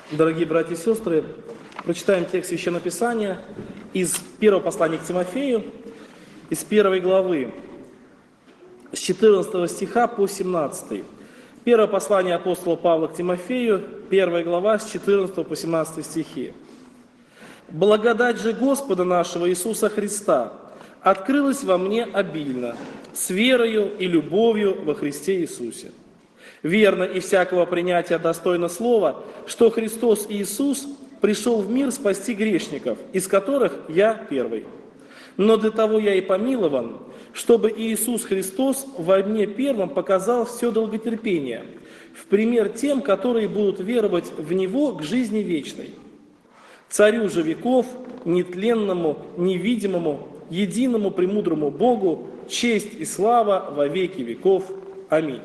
Дорогие братья и сестры, прочитаем текст Священного Писания из первого послания к Тимофею, из 1 главы, с 14 стиха по 17. Первое послание апостола Павла к Тимофею, 1 глава, с 14 по 17 стихи. «Благодать же Господа нашего Иисуса Христа открылась во мне обильно, с верою и любовью во Христе Иисусе. Верно и всякого принятия достойно слова, что Христос Иисус пришел в мир спасти грешников, из которых я первый. Но для того я и помилован, чтобы Иисус Христос во мне первым показал все долготерпение, в пример тем, которые будут веровать в Него к жизни вечной. Царю же веков, нетленному, невидимому, единому премудрому Богу, честь и слава во веки веков. Аминь».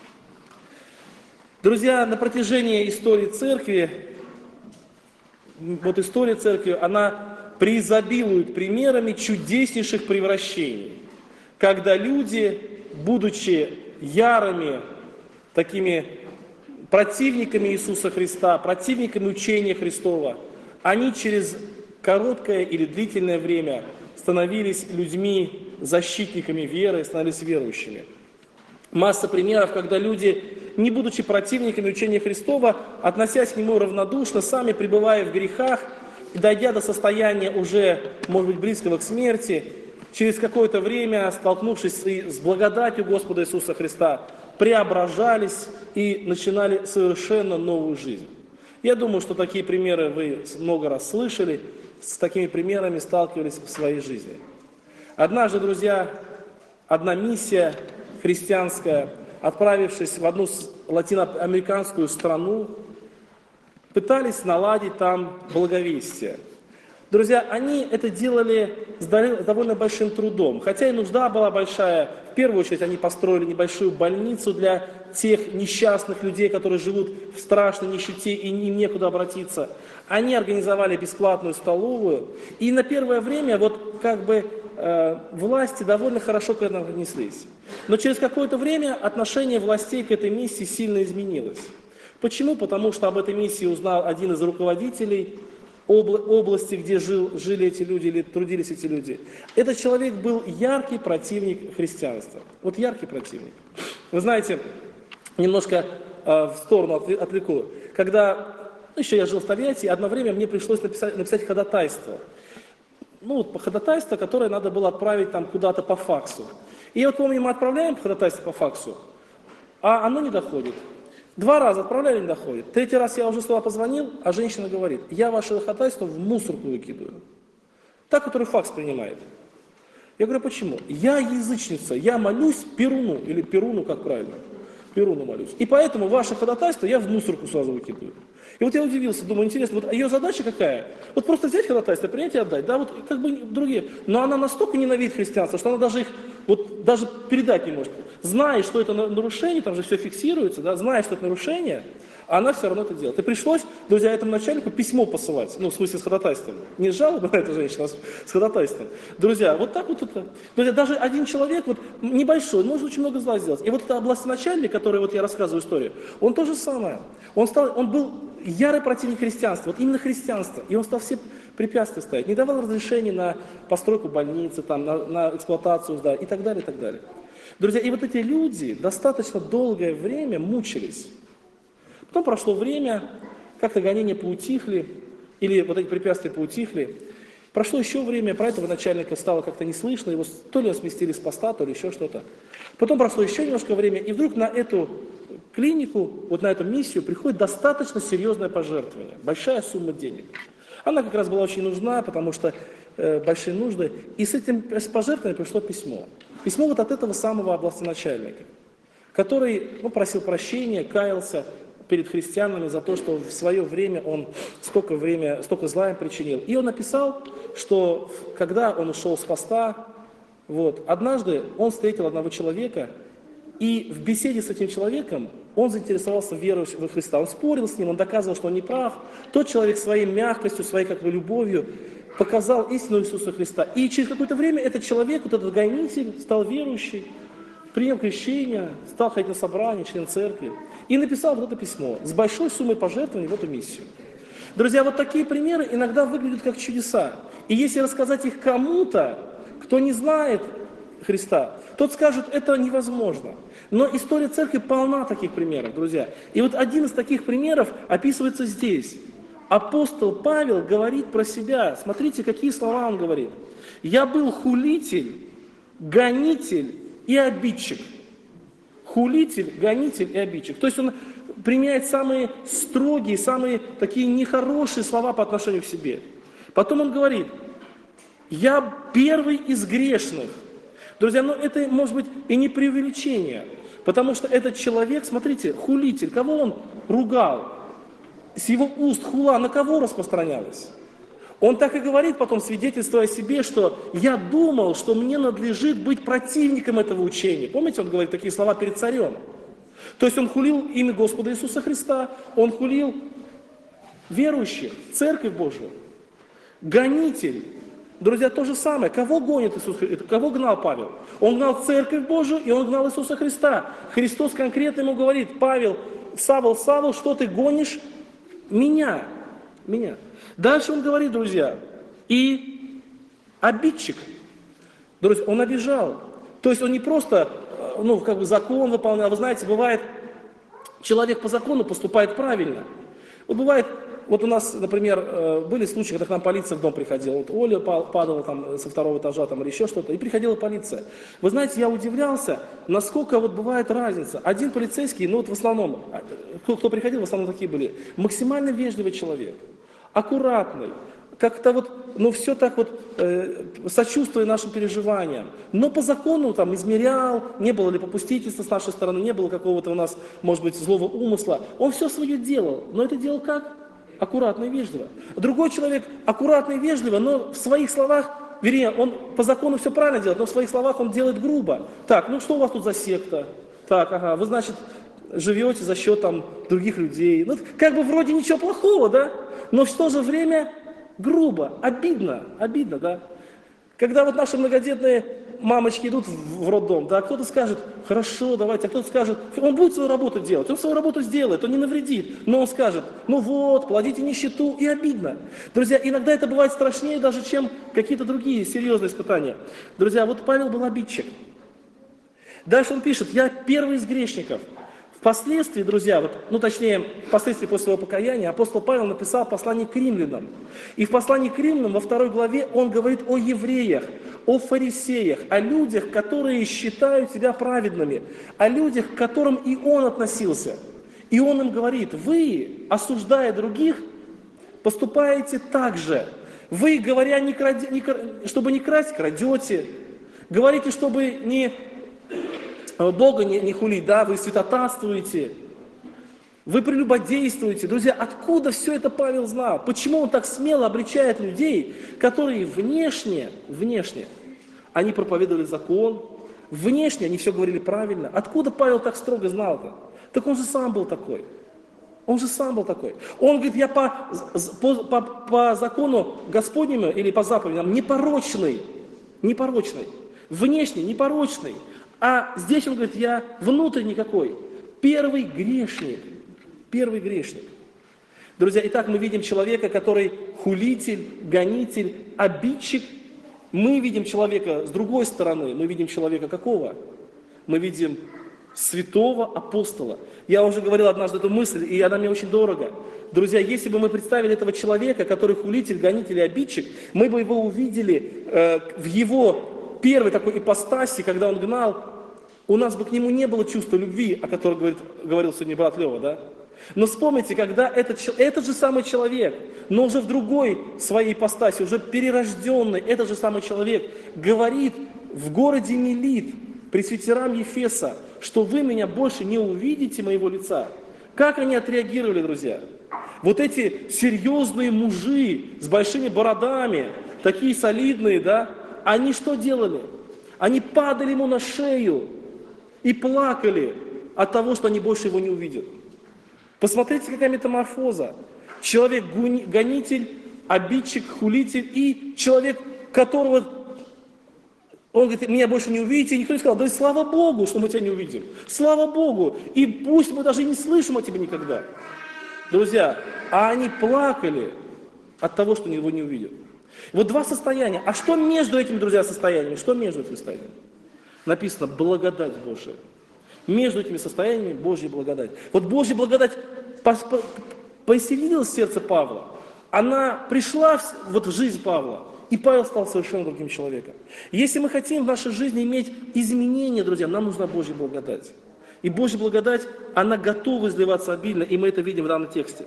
Друзья, на протяжении истории церкви, история церкви, она преизобилует примерами чудеснейших превращений, когда люди, будучи ярыми такими противниками Иисуса Христа, противниками учения Христова, они через короткое или длительное время становились людьми, защитниками веры, становились верующими. Масса примеров, когда люди, не будучи противниками учения Христова, относясь к нему равнодушно, сами пребывая в грехах, и дойдя до состояния уже, может быть, близкого к смерти, через какое-то время, столкнувшись с благодатью Господа Иисуса Христа, преображались и начинали совершенно новую жизнь. Я думаю, что такие примеры вы много раз слышали, с такими примерами сталкивались в своей жизни. Однажды, друзья, одна миссия христианская, отправившись в одну латиноамериканскую страну, пытались наладить там благовестие. Друзья, они это делали с довольно большим трудом, хотя и нужда была большая. В первую очередь они построили небольшую больницу для тех несчастных людей, которые живут в страшной нищете и им некуда обратиться. Они организовали бесплатную столовую, и на первое время власти довольно хорошо к этому отнеслись. Но через какое-то время отношение властей к этой миссии сильно изменилось. Почему? Потому что об этой миссии узнал один из руководителей области, где жили эти люди или трудились эти люди. Этот человек был яркий противник христианства. Вот яркий противник. Вы знаете, немножко в сторону отвлеку. Когда еще я жил в Тольятти, одно время мне пришлось написать ходатайство. Ходатайство, которое надо было отправить там куда-то по факсу. И вот помню, мы отправляем ходатайство по факсу, а оно не доходит. 2 раза отправляли, не доходит. 3-й раз я уже сюда позвонил, а женщина говорит: я ваше ходатайство в мусорку выкидываю. Та, который факс принимает. Я говорю: почему? Я язычница, я молюсь Перуну, или Перуну, как правильно? Перуну молюсь. И поэтому ваше ходатайство я в мусорку сразу выкидываю. И вот я удивился, думаю, интересно, ее задача какая? Вот просто взять ходатайство, принять и отдать, да, другие. Но она настолько ненавидит христианство, что она даже их, даже передать не может. Зная, что это нарушение, там же все фиксируется, да, зная, что это нарушение, она все равно это делает. И пришлось, друзья, этому начальнику письмо посылать, в смысле с ходатайством. Не жалоба на эту женщину, а с ходатайством. Друзья, вот так вот это. Друзья, даже один человек, небольшой, может очень много зла сделать. И вот это областначальник, который я рассказываю историю, он то же самое. Он был ярый противник христианства, именно христианства. И он стал все препятствия ставить. Не давал разрешения на постройку больницы, на эксплуатацию и так далее, и так далее. Друзья, и вот эти люди достаточно долгое время мучились. Потом прошло время, как-то гонения поутихли, или вот эти препятствия поутихли. Прошло еще время, про этого начальника стало как-то не слышно, его то ли сместили с поста, то ли еще что-то. Потом прошло еще немножко время, и вдруг на эту клинику, на эту миссию приходит достаточно серьезное пожертвование, большая сумма денег. Она как раз была очень нужна, потому что большие нужды. И с этим пожертвованием пришло письмо. Письмо от этого самого областначальника, который просил прощения, каялся перед христианами за то, что в свое время он столько зла им причинил. И он написал, что когда он ушел с поста, однажды он встретил одного человека, и в беседе с этим человеком он заинтересовался верой во Христа. Он спорил с ним, он доказывал, что он не прав. Тот человек своей мягкостью, своей любовью показал истину Иисуса Христа. И через какое-то время этот человек, этот гонитель, стал верующий, принял крещение, стал ходить на собрания, член церкви. И написал это письмо с большой суммой пожертвований в эту миссию. Друзья, вот такие примеры иногда выглядят как чудеса. И если рассказать их кому-то, кто не знает Христа, тот скажет, это невозможно. Но история церкви полна таких примеров, друзья. И вот один из таких примеров описывается здесь. Апостол Павел говорит про себя. Смотрите, какие слова он говорит. «Я был хулитель, гонитель и обидчик». Хулитель, гонитель и обидчик. То есть он применяет самые строгие, самые такие нехорошие слова по отношению к себе. Потом он говорит, я первый из грешных. Друзья, но это может быть и не преувеличение, потому что этот человек, смотрите, хулитель, кого он ругал? С его уст хула на кого распространялась? Он так и говорит потом, свидетельствуя о себе, что я думал, что мне надлежит быть противником этого учения. Помните, он говорит такие слова перед царем? То есть он хулил имя Господа Иисуса Христа, он хулил верующих, Церковь Божию. Гонитель. Друзья, то же самое. Кого гонит Иисус Христос? Кого гнал Павел? Он гнал Церковь Божию, и он гнал Иисуса Христа. Христос конкретно ему говорит, Павел, Савл, Савл, что ты гонишь? Меня. Дальше он говорит, друзья, и обидчик. Друзья, он обижал. То есть он не просто, закон выполнял. Вы знаете, бывает, человек по закону поступает правильно. Вот бывает, вот у нас, например, были случаи, когда к нам полиция в дом приходила. Вот Оля падала там со второго этажа там, или еще что-то, и приходила полиция. Вы знаете, я удивлялся, насколько вот бывает разница. Один полицейский, в основном, кто приходил, в основном такие были, максимально вежливый человек, аккуратный, как-то все так сочувствуя нашим переживаниям. Но по закону там измерял, не было ли попустительства с нашей стороны, не было какого-то у нас, может быть, злого умысла. Он все свое делал, но это делал как? Аккуратно и вежливо. Другой человек аккуратно и вежливо, но в своих словах, вернее, он по закону все правильно делает, но в своих словах он делает грубо. Так, что у вас тут за секта? Так, ага, вы, значит, живете за счет других людей. Вроде ничего плохого, да? Но в то же время грубо, обидно, да? Когда наши многодетные мамочки идут в роддом, да, кто-то скажет, хорошо, давайте, а кто-то скажет, он будет свою работу делать, он свою работу сделает, он не навредит, но он скажет, плодите нищету, и обидно. Друзья, иногда это бывает страшнее даже, чем какие-то другие серьезные испытания. Друзья, Павел был обидчик. Дальше он пишет, я первый из грешников. Впоследствии, друзья, впоследствии после своего покаяния апостол Павел написал послание к римлянам. И в послании к римлянам во 2 главе он говорит о евреях, о фарисеях, о людях, которые считают себя праведными, о людях, к которым и он относился. И он им говорит, вы, осуждая других, поступаете так же. Вы, говоря, чтобы не красть, крадете. Говорите, чтобы Бога не хулить, да, вы святотатствуете, вы прелюбодействуете. Друзья, откуда все это Павел знал? Почему он так смело обличает людей, которые внешне, они проповедовали закон, внешне они все говорили правильно. Откуда Павел так строго знал-то? Так он же сам был такой. Он говорит, я по закону Господнему или по заповедям непорочный, внешне непорочный. А здесь он говорит, я внутренний какой? Первый грешник. Друзья, итак, мы видим человека, который хулитель, гонитель, обидчик. Мы видим человека с другой стороны. Мы видим человека какого? Мы видим святого апостола. Я уже говорил однажды эту мысль, и она мне очень дорога. Друзья, если бы мы представили этого человека, который хулитель, гонитель и обидчик, мы бы его увидели в его первой такой ипостаси, когда он гнал, у нас бы к нему не было чувства любви, о котором говорил сегодня брат Лева, да? Но вспомните, когда этот же самый человек, но уже в другой своей ипостаси, уже перерожденный, этот же самый человек говорит в городе Милит, пресвитерам Ефеса, что вы меня больше не увидите, моего лица. Как они отреагировали, друзья? Эти серьезные мужи с большими бородами, такие солидные, да, они что делали? Они падали ему на шею и плакали от того, что они больше его не увидят. Посмотрите, какая метаморфоза. Человек гонитель, обидчик, хулитель и человек, которого он говорит, меня больше не увидите. И никто не сказал, да и слава Богу, что мы тебя не увидим. Слава Богу. И пусть мы даже не слышим о тебе никогда. Друзья, а они плакали от того, что его не увидят. Вот два состояния. А что между этими, друзья, состояниями? Что между этими состояниями? Написано благодать Божия. Между этими состояниями Божья благодать. Вот Божья благодать поселилась в сердце Павла. Она пришла в жизнь Павла. И Павел стал совершенно другим человеком. Если мы хотим в нашей жизни иметь изменения, друзья, нам нужна Божья благодать. И Божья благодать, она готова изливаться обильно, и мы это видим в данном тексте.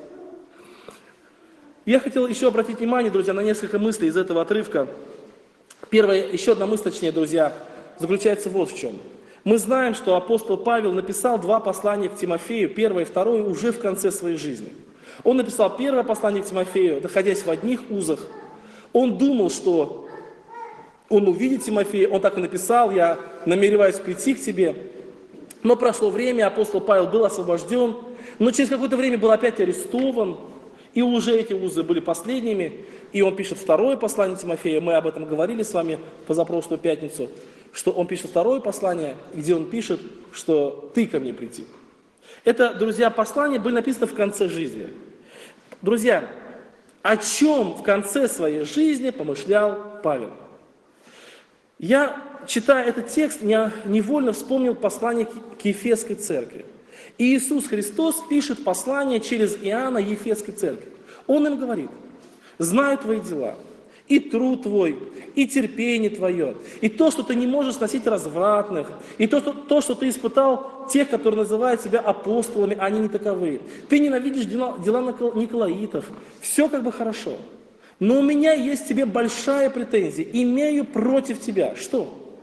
Я хотел еще обратить внимание, друзья, на несколько мыслей из этого отрывка. Первая, еще одна мысль, точнее, друзья, заключается вот в чем. Мы знаем, что апостол Павел написал два послания к Тимофею, первое и второе, уже в конце своей жизни. Он написал первое послание к Тимофею, находясь в одних узах. Он думал, что он увидит Тимофея, он так и написал: «Я намереваюсь прийти к тебе». Но прошло время, апостол Павел был освобожден, но через какое-то время был опять арестован, и уже эти узы были последними, и он пишет второе послание Тимофея, мы об этом говорили с вами позапрошлую пятницу, что он пишет второе послание, где он пишет, что «ты ко мне приди». Это, друзья, послания были написаны в конце жизни. Друзья, о чем в конце своей жизни помышлял Павел? Я, читая этот текст, невольно вспомнил послание к Ефесской церкви. И Иисус Христос пишет послание через Иоанна Ефесской церкви. Он им говорит: «Знаю твои дела, и труд твой, и терпение твое, и то, что ты не можешь сносить развратных, и то, что ты испытал тех, которые называют себя апостолами, а они не таковы. Ты ненавидишь дела николаитов. Все как бы хорошо. Но у меня есть к тебе большая претензия. Имею против тебя». Что?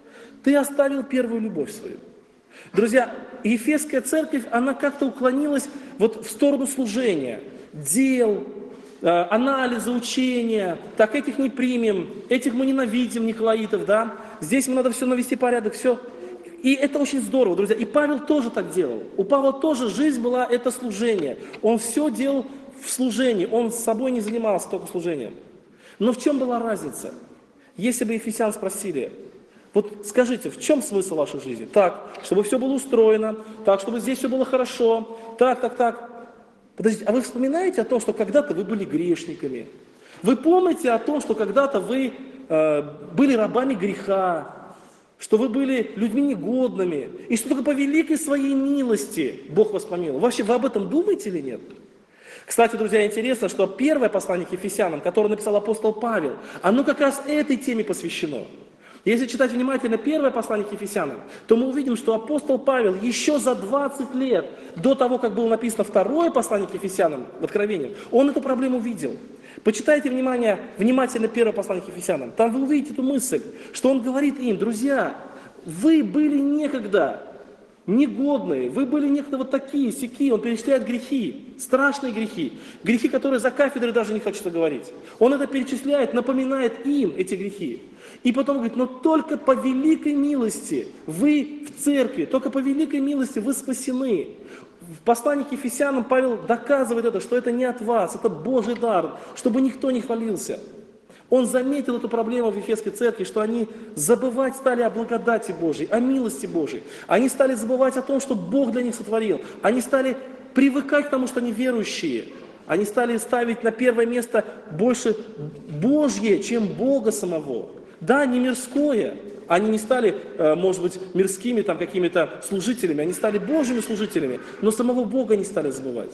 Ты оставил первую любовь свою. Друзья, Ефесская церковь, она как-то уклонилась вот в сторону служения, дел, анализа, учения. Так, этих не примем, этих мы ненавидим, николаитов, да. Здесь нам надо все навести порядок, все. И это очень здорово, друзья. И Павел тоже так делал. У Павла тоже жизнь была это служение. Он все делал в служении, он с собой не занимался только служением. Но в чем была разница? Если бы ефесян спросили: вот скажите, в чем смысл вашей жизни? Так, чтобы все было устроено, так, чтобы здесь все было хорошо, так. Подождите, а вы вспоминаете о том, что когда-то вы были грешниками? Вы помните о том, что когда-то вы были рабами греха, что вы были людьми негодными, и что только по великой своей милости Бог вас помиловал? Вообще, вы об этом думаете или нет? Кстати, друзья, интересно, что первое послание к Ефесянам, которое написал апостол Павел, оно как раз этой теме посвящено. Если читать внимательно первое послание к Ефесянам, то мы увидим, что апостол Павел еще за 20 лет до того, как было написано второе послание к Ефесянам, в Откровении, он эту проблему видел. Почитайте внимательно первое послание к Ефесянам. Там вы увидите эту мысль, что он говорит им: друзья, вы были некогда негодные, вы были некогда вот такие, сякие. Он перечисляет грехи, страшные грехи, грехи, которые за кафедрой даже не хочется говорить. Он это перечисляет, напоминает им эти грехи. И потом говорит: но только по великой милости вы в церкви, только по великой милости вы спасены. В послании к Ефесянам Павел доказывает это, что это не от вас, это Божий дар, чтобы никто не хвалился. Он заметил эту проблему в Ефесской церкви, что они забывать стали о благодати Божьей, о милости Божьей. Они стали забывать о том, что Бог для них сотворил. Они стали привыкать к тому, что они верующие. Они стали ставить на первое место больше Божье, чем Бога самого. Да, не мирское. Они не стали, может быть, мирскими там какими-то служителями, они стали Божьими служителями, но самого Бога не стали забывать.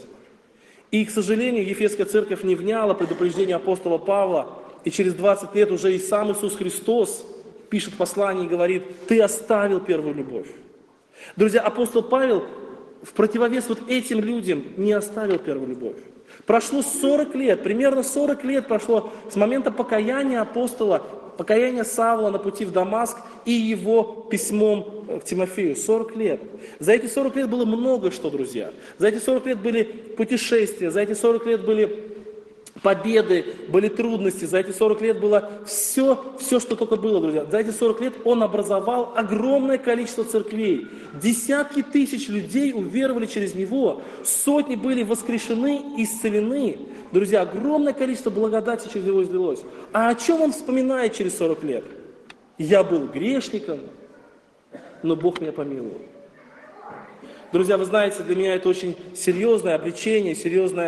И, к сожалению, Ефесская церковь не вняла предупреждению апостола Павла, и через 20 лет уже и сам Иисус Христос пишет послание и говорит: ты оставил первую любовь. Друзья, апостол Павел в противовес вот этим людям не оставил первую любовь. Прошло 40 лет, примерно 40 лет прошло с момента покаяния апостола, покаяния Савла на пути в Дамаск и его письмом к Тимофею. 40 лет. За эти 40 лет было много что, друзья. За эти 40 лет были путешествия, за эти 40 лет были победы, были трудности, за эти 40 лет было все, что только было, друзья. За эти 40 лет он образовал огромное количество церквей. Десятки тысяч людей уверовали через него, сотни были воскрешены, исцелены. Друзья, огромное количество благодати через него излилось. А о чем он вспоминает через 40 лет? Я был грешником, но Бог меня помиловал. Друзья, вы знаете, для меня это очень серьезное обличение, серьезное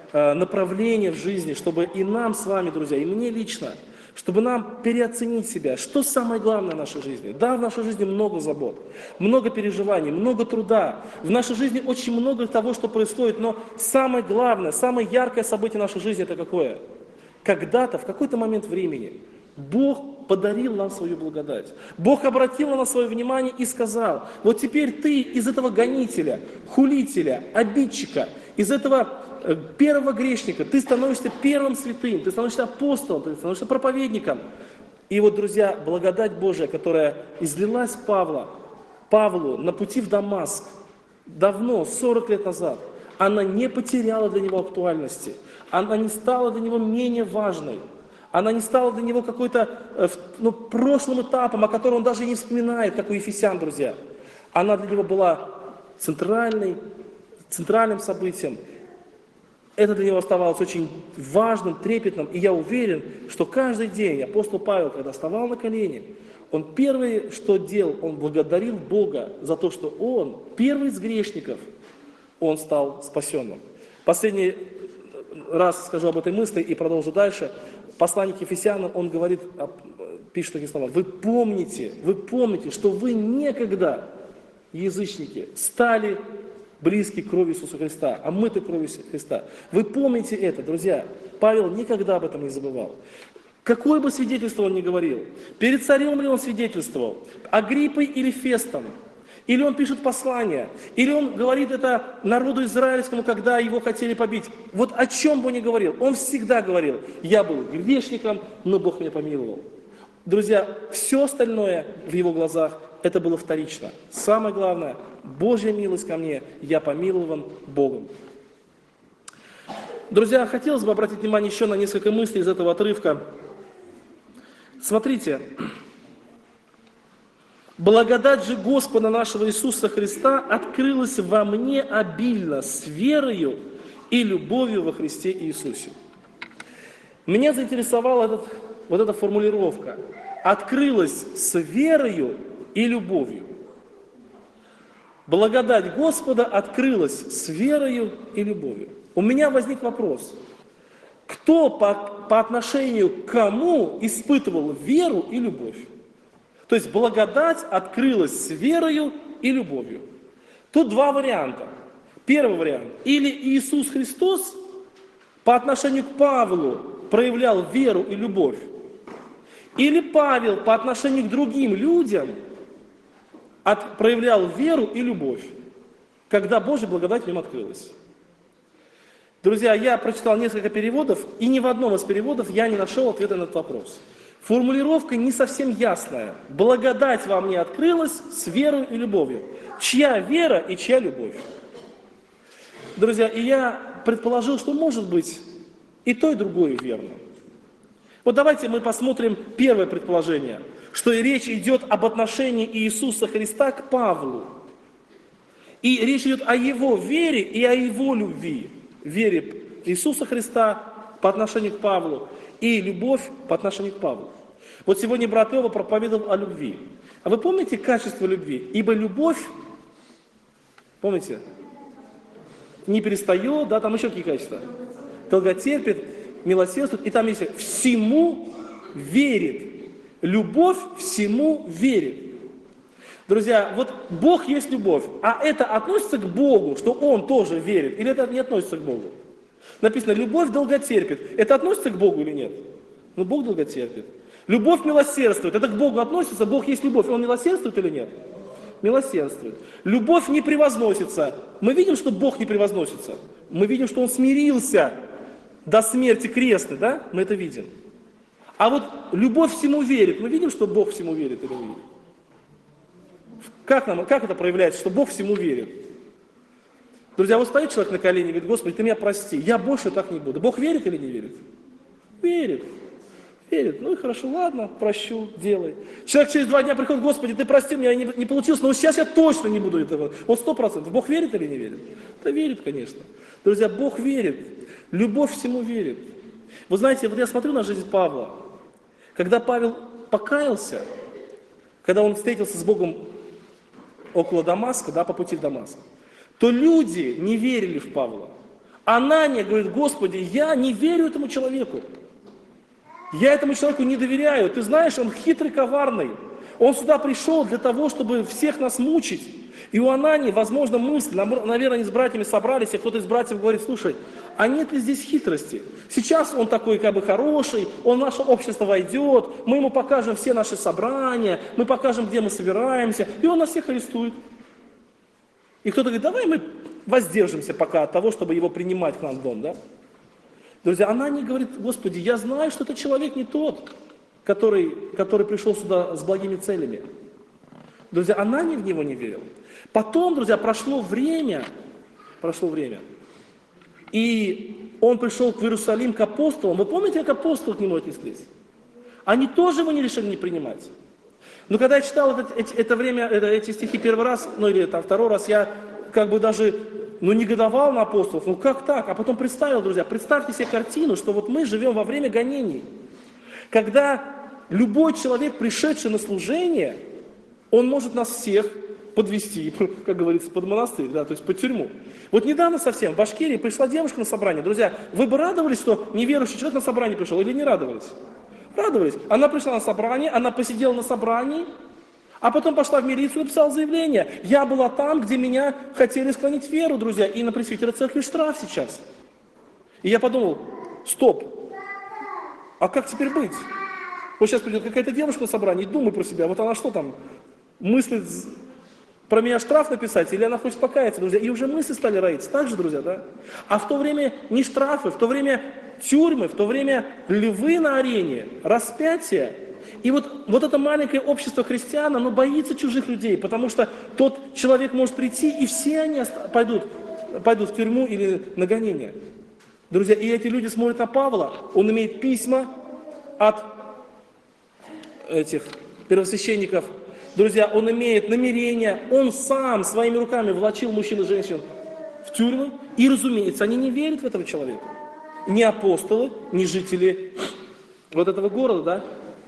направление в жизни, чтобы и нам с вами, друзья, и мне лично, чтобы нам переоценить себя. Что самое главное в нашей жизни? Да, в нашей жизни много забот, много переживаний, много труда. В нашей жизни очень много того, что происходит, но самое главное, самое яркое событие нашей жизни — это какое? Когда-то, в какой-то момент времени, Бог подарил нам свою благодать. Бог обратил на нас свое внимание и сказал: вот теперь ты из этого гонителя, хулителя, обидчика, из этого первого грешника, ты становишься первым святым, ты становишься апостолом, ты становишься проповедником. И вот, друзья, благодать Божия, которая излилась Павлу на пути в Дамаск давно, 40 лет назад, она не потеряла для него актуальности, она не стала для него менее важной, она не стала для него какой-то прошлым этапом, о котором он даже и не вспоминает, как у Ефесян, друзья. Она для него была центральным событием. Это для него оставалось очень важным, трепетным. И я уверен, что каждый день апостол Павел, когда вставал на колени, он первое, что делал, он благодарил Бога за то, что он, первый из грешников, он стал спасенным. Последний раз скажу об этой мысли и продолжу дальше. Посланник к Ефесянам, он говорит, пишет такие слова: вы помните, что вы некогда, язычники, стали близки к крови Иисуса Христа, омыты кровью Христа. Вы помните это, друзья. Павел никогда об этом не забывал. Какое бы свидетельство он ни говорил, перед царем ли он свидетельствовал, Агриппой или Фестом, или он пишет послание, или он говорит это народу израильскому, когда его хотели побить. Вот о чем бы он ни говорил, он всегда говорил: я был грешником, но Бог меня помиловал. Друзья, все остальное в его глазах это было вторично. Самое главное, Божья милость ко мне, я помилован Богом. Друзья, хотелось бы обратить внимание еще на несколько мыслей из этого отрывка. Смотрите, благодать же Господа нашего Иисуса Христа открылась во мне обильно с верою и любовью во Христе Иисусе. Меня заинтересовала вот эта формулировка: открылась с верою и любовью. Благодать Господа открылась с верою и любовью. У меня возник вопрос: кто по отношению к кому испытывал веру и любовь? То есть благодать открылась с верою и любовью. Тут два варианта. Первый вариант: или Иисус Христос по отношению к Павлу проявлял веру и любовь, или Павел по отношению к другим людям проявлял веру и любовь, когда Божья благодать в нем открылась. Друзья, я прочитал несколько переводов, и ни в одном из переводов я не нашел ответа на этот вопрос. Формулировка не совсем ясная. Благодать во мне открылась с верой и любовью. Чья вера и чья любовь? Друзья, и я предположил, что может быть и то, и другое верно. Вот давайте мы посмотрим первое предположение, что речь идет об отношении Иисуса Христа к Павлу. И речь идет о его вере и о его любви. Вере Иисуса Христа по отношению к Павлу и любовь по отношению к Павлу. Вот сегодня брат Лева проповедовал о любви. А вы помните качество любви? Ибо любовь, помните, не перестает, да, там еще какие качества? Долготерпит, милосердствует, и там есть всему верит. Любовь всему верит. Друзья, вот Бог есть любовь, а это относится к Богу, что Он тоже верит, или это не относится к Богу? Написано: любовь долготерпит. Это относится к Богу или нет? Ну, Бог долготерпит. Любовь милосердствует. Это к Богу относится? Бог есть любовь. Он милосердствует или нет? Милосердствует. Любовь не превозносится. Мы видим, что Бог не превозносится. Мы видим, что Он смирился до смерти крестной, да? Мы это видим. А вот любовь всему верит. Мы видим, что Бог всему верит или нет? Как это проявляется, что Бог всему верит? Друзья, вот стоит человек на колени и говорит: Господи, Ты меня прости, я больше так не буду. Бог верит или не верит? Верит. Верит. Ну и хорошо, ладно, прощу, делай. Человек через 2 дня приходит: Господи, Ты прости, у меня не получилось, но вот сейчас я точно не буду этого. Вот 100%. Бог верит или не верит? Да верит, конечно. Друзья, Бог верит. Любовь всему верит. Вы знаете, вот я смотрю на жизнь Павла. Когда Павел покаялся, когда он встретился с Богом около Дамаска, да, по пути в Дамаск, то люди не верили в Павла. Анания говорит: Господи, я не верю этому человеку. Я этому человеку не доверяю. Ты знаешь, он хитрый, коварный. Он сюда пришел для того, чтобы всех нас мучить. И у Анании, возможно, мысль, наверное, они с братьями собрались, и кто-то из братьев говорит: слушай, а нет ли здесь хитрости? Сейчас он такой как бы хороший, он в наше общество войдет, мы ему покажем все наши собрания, мы покажем, где мы собираемся, и он нас всех арестует. И кто-то говорит: давай мы воздержимся пока от того, чтобы его принимать к нам в дом, да? Друзья, Анания говорит: Господи, я знаю, что этот человек не тот, который пришел сюда с благими целями. Друзья, Анания в него не верил. Потом, друзья, прошло время, и он пришел в Иерусалим к апостолам. Вы помните, как апостолы к нему отнеслись? Они тоже его не решили не принимать. Но когда я читал эти стихи первый раз, или второй раз, я как бы даже негодовал на апостолов. Ну как так? А потом представил, друзья, представьте себе картину, что вот мы живем во время гонений. Когда любой человек, пришедший на служение, он может нас всех подвести, как говорится, под монастырь, да, то есть под тюрьму. Вот недавно совсем в Башкирии пришла девушка на собрание. Друзья, вы бы радовались, что неверующий человек на собрание пришел, или не радовались? Радовались. Она пришла на собрание, она посидела на собрании, а потом пошла в милицию и написала заявление: я была там, где меня хотели склонить в веру, друзья, и на пресвитера церкви штраф сейчас. И я подумал: стоп, а как теперь быть? Вот сейчас придет какая-то девушка на собрание и думай про себя, вот она что там, мыслит про меня штраф написать, или она хочет покаяться, друзья, и уже мысли стали роиться, так же, друзья, да? А в то время не штрафы, в то время тюрьмы, в то время львы на арене, распятие. И вот это маленькое общество христиан, оно боится чужих людей, потому что тот человек может прийти, и все они пойдут в тюрьму или на гонение. Друзья, и эти люди смотрят на Павла, он имеет письма от этих первосвященников. Друзья, он имеет намерения, он сам своими руками влачил мужчин и женщин в тюрьмы, и, разумеется, они не верят в этого человека. Ни апостолы, ни жители вот этого города, да,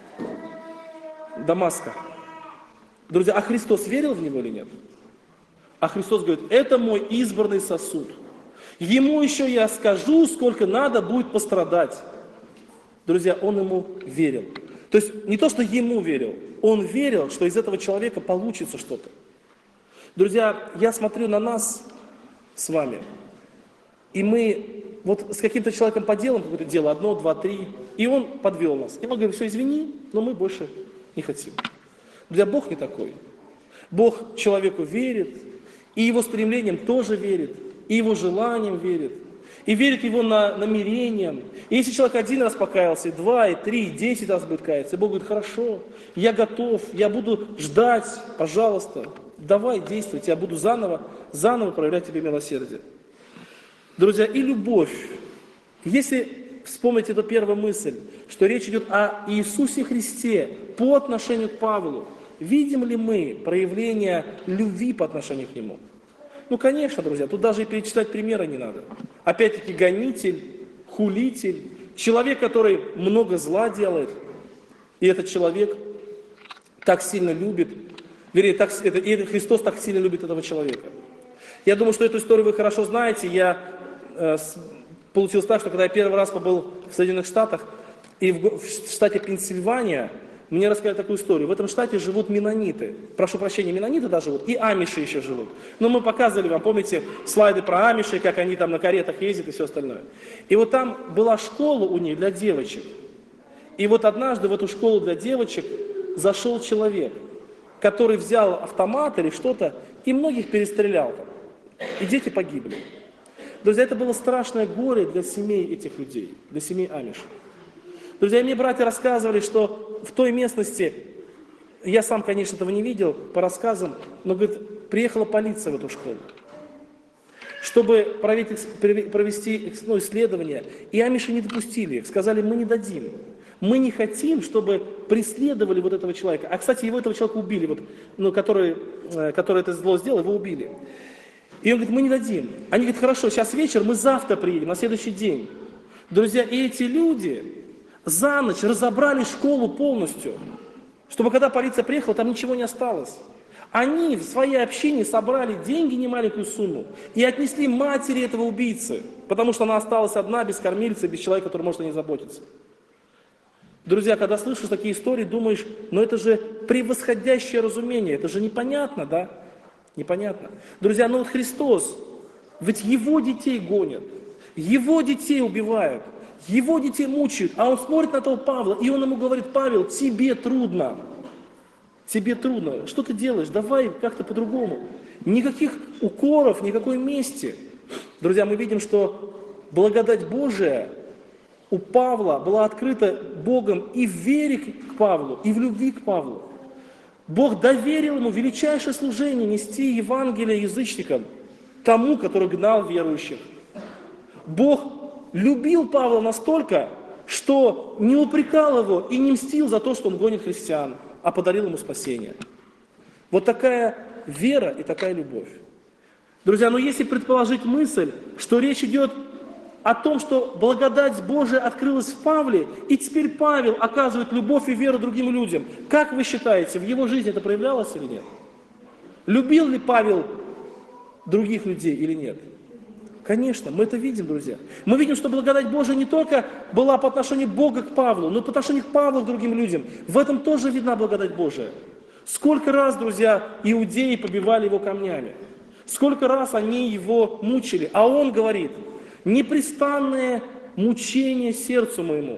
Дамаска. Друзья, а Христос верил в него или нет? А Христос говорит: это мой избранный сосуд. Ему еще я скажу, сколько надо будет пострадать. Друзья, он ему верил. То есть не то, что ему верил, он верил, что из этого человека получится что-то. Друзья, я смотрю на нас с вами, и мы вот с каким-то человеком поделаем какое-то дело, 1, 2, 3, и он подвел нас. И он говорит: все, извини, но мы больше не хотим. Друзья, Бог не такой. Бог человеку верит, и его стремлениям тоже верит, и его желаниям верит, и верит его намерениям. И если человек 1 раз покаялся, и 2, и 3, и 10 раз будет каяться, и Бог говорит: хорошо, я готов, я буду ждать, пожалуйста, давай, действуй, я буду заново проявлять тебе милосердие. Друзья, и любовь. Если вспомнить эту первую мысль, что речь идет о Иисусе Христе по отношению к Павлу, видим ли мы проявление любви по отношению к нему? Ну, конечно, друзья, тут даже и перечислять примеры не надо. Опять-таки, гонитель, хулитель, человек, который много зла делает, и этот человек так сильно любит, вернее, и Христос так сильно любит этого человека. Я думаю, что эту историю вы хорошо знаете. Получилось так, что когда я первый раз побыл в Соединенных Штатах, и в штате Пенсильвания, мне рассказали такую историю. В этом штате живут меннониты. Прошу прощения, меннониты даже живут, и амиши еще живут. Но мы показывали вам, помните, слайды про амишей, как они там на каретах ездят и все остальное. И вот там была школа у них для девочек. И вот однажды в эту школу для девочек зашел человек, который взял автомат или что-то и многих перестрелял там. И дети погибли. Друзья, это было страшное горе для семей этих людей, для семей амишей. Друзья, мне братья рассказывали, что в той местности, я сам, конечно, этого не видел по рассказам, но, говорит, приехала полиция в эту школу, чтобы провести исследование, и амиши не допустили их, сказали: мы не дадим, мы не хотим, чтобы преследовали вот этого человека. А, кстати, этого человека убили, который это зло сделал, его убили. И он говорит: мы не дадим. Они говорят: хорошо, сейчас вечер, мы завтра приедем, на следующий день. Друзья, и эти люди за ночь разобрали школу полностью, чтобы когда полиция приехала, там ничего не осталось. Они в своей общине собрали деньги, немаленькую сумму, и отнесли матери этого убийцы, потому что она осталась одна, без кормильца, без человека, который может о ней заботиться. Друзья, когда слышишь такие истории, думаешь, это же превосходящее разумение, это же непонятно, да? Непонятно. Друзья, вот Христос, ведь Его детей гонят, Его детей убивают, Его детей мучают, а Он смотрит на того Павла, и Он ему говорит: Павел, тебе трудно. Тебе трудно. Что ты делаешь? Давай как-то по-другому. Никаких укоров, никакой мести. Друзья, мы видим, что благодать Божия у Павла была открыта Богом и в вере к Павлу, и в любви к Павлу. Бог доверил ему величайшее служение нести Евангелие язычникам, тому, который гнал верующих. Бог любил Павла настолько, что не упрекал его и не мстил за то, что он гонит христиан, а подарил ему спасение. Вот такая вера и такая любовь. Друзья, если предположить мысль, что речь идет о том, что благодать Божия открылась в Павле, и теперь Павел оказывает любовь и веру другим людям, как вы считаете, в его жизни это проявлялось или нет? Любил ли Павел других людей или нет? Конечно, мы это видим, друзья. Мы видим, что благодать Божия не только была по отношению Бога к Павлу, но и по отношению к Павлу к другим людям. В этом тоже видна благодать Божия. Сколько раз, друзья, иудеи побивали его камнями. Сколько раз они его мучили. А он говорит: непрестанное мучение сердцу моему.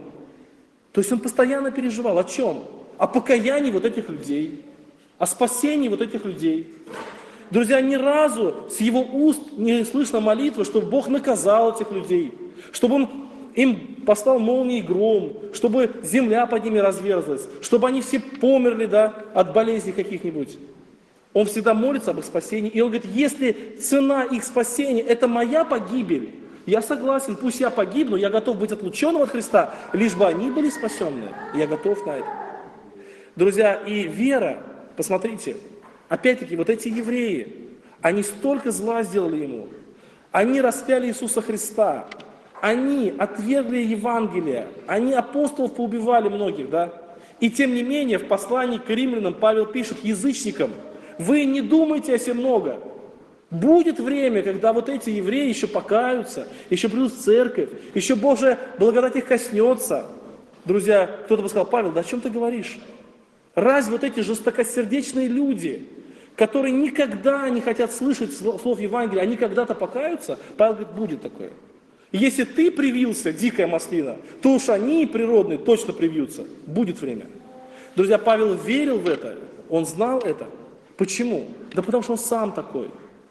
То есть он постоянно переживал. О чем? О покаянии вот этих людей. О спасении вот этих людей. Друзья, ни разу с его уст не слышно молитвы, чтобы Бог наказал этих людей, чтобы Он им послал молнии и гром, чтобы земля под ними разверзлась, чтобы они все померли, от болезней каких-нибудь. Он всегда молится об их спасении, и он говорит: если цена их спасения – это моя погибель, я согласен, пусть я погибну, я готов быть отлученным от Христа, лишь бы они были спасенные. Я готов на это. Друзья, и вера, посмотрите, опять-таки, вот эти евреи, они столько зла сделали ему. Они распяли Иисуса Христа. Они отвергли Евангелие. Они апостолов поубивали многих, И тем не менее, в послании к римлянам Павел пишет язычникам: вы не думайте о сем много. Будет время, когда вот эти евреи еще покаются, еще придут в церковь, еще Божья благодать их коснется. Друзья, кто-то бы сказал: Павел, о чем ты говоришь? Разве вот эти жестокосердечные люди, которые никогда не хотят слышать слов Евангелия, они когда-то покаются? Павел говорит: будет такое. Если ты привился, дикая маслина, то уж они, природные, точно привьются. Будет время. Друзья, Павел верил в это, он знал это. Почему? Да потому что он сам такой.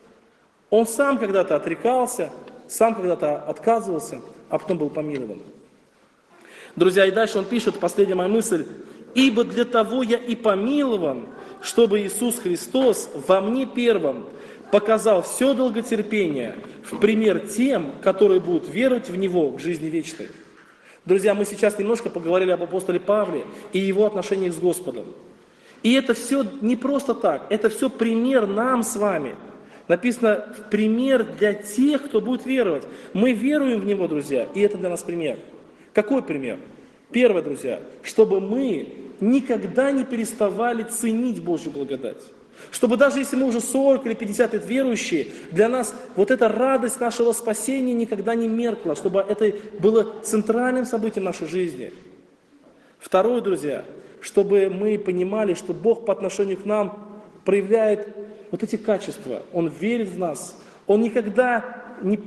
Он сам когда-то отрекался, сам когда-то отказывался, а потом был помилован. Друзья, и дальше он пишет, последняя моя мысль: «Ибо для того я и помилован, чтобы Иисус Христос во мне первом показал все долготерпение в пример тем, которые будут веровать в Него к жизни вечной». Друзья, мы сейчас немножко поговорили об апостоле Павле и его отношениях с Господом. И это все не просто так, это все пример нам с вами. Написано: пример для тех, кто будет веровать. Мы веруем в Него, друзья, и это для нас пример. Какой пример? Первое, друзья, чтобы мы никогда не переставали ценить Божью благодать. Чтобы даже если мы уже 40 или 50 лет верующие, для нас вот эта радость нашего спасения никогда не меркла, чтобы это было центральным событием нашей жизни. Второе, друзья, чтобы мы понимали, что Бог по отношению к нам проявляет вот эти качества. Он верит в нас. Он никогда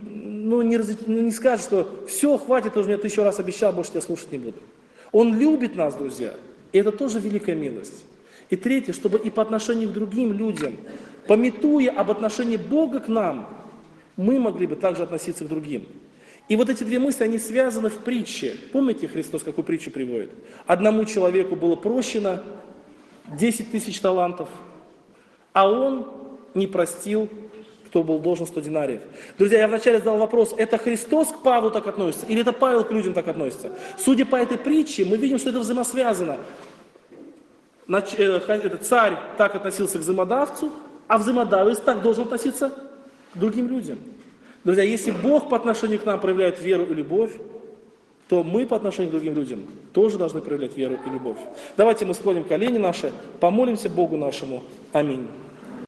не скажет, что все, хватит, ты уже мне 1000 раз обещал, больше тебя слушать не буду. Он любит нас, друзья. И это тоже великая милость. И третье, чтобы и по отношению к другим людям, памятуя об отношении Бога к нам, мы могли бы также относиться к другим. И вот эти две мысли, они связаны в притче. Помните, Христос какую притчу приводит? Одному человеку было прощено 10 000 талантов, а он не простил, кто был должен 100 динариев. Друзья, я вначале задал вопрос: это Христос к Павлу так относится, или это Павел к людям так относится? Судя по этой притче, мы видим, что это взаимосвязано. Царь так относился к взаимодавцу, а взаимодавец так должен относиться к другим людям. Друзья, если Бог по отношению к нам проявляет веру и любовь, то мы по отношению к другим людям тоже должны проявлять веру и любовь. Давайте мы склоним колени наши, помолимся Богу нашему. Аминь.